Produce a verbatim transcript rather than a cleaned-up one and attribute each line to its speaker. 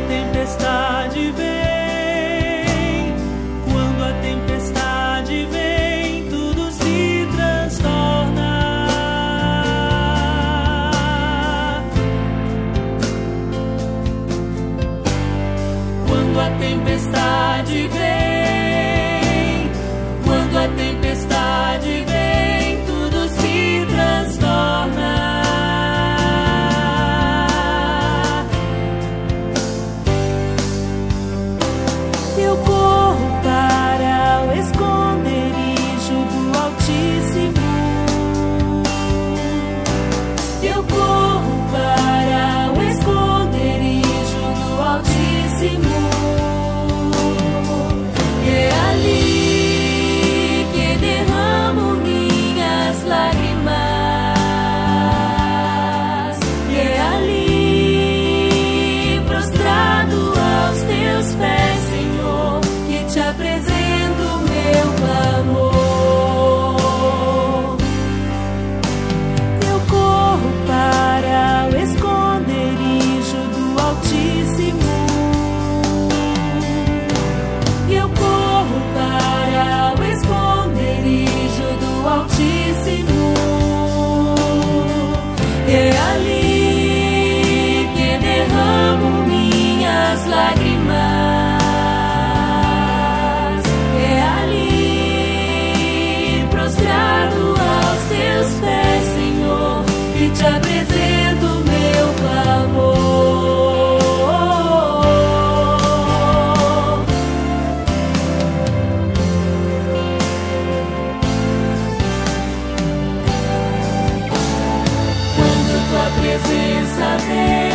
Speaker 1: tempestade vem, quando a tempestade vem, tudo se transtorna. Quando a tempestade vem, quando a tempestade vem, tudo se transtorna. Eu corro para o esconderijo do Altíssimo. Eu corro para o esconderijo do Altíssimo. E é ali que derramo minhas lágrimas. E é ali, prostrado aos teus pés, Senhor, que te apresento meu clamor. Eu corro para o esconderijo do Altíssimo. Eu corro para o esconderijo do Altíssimo. É ali que derramo minhas lágrimas. É ali, prostrado aos teus pés, Senhor, que te apresento meu clamor. Quando tua presença vem,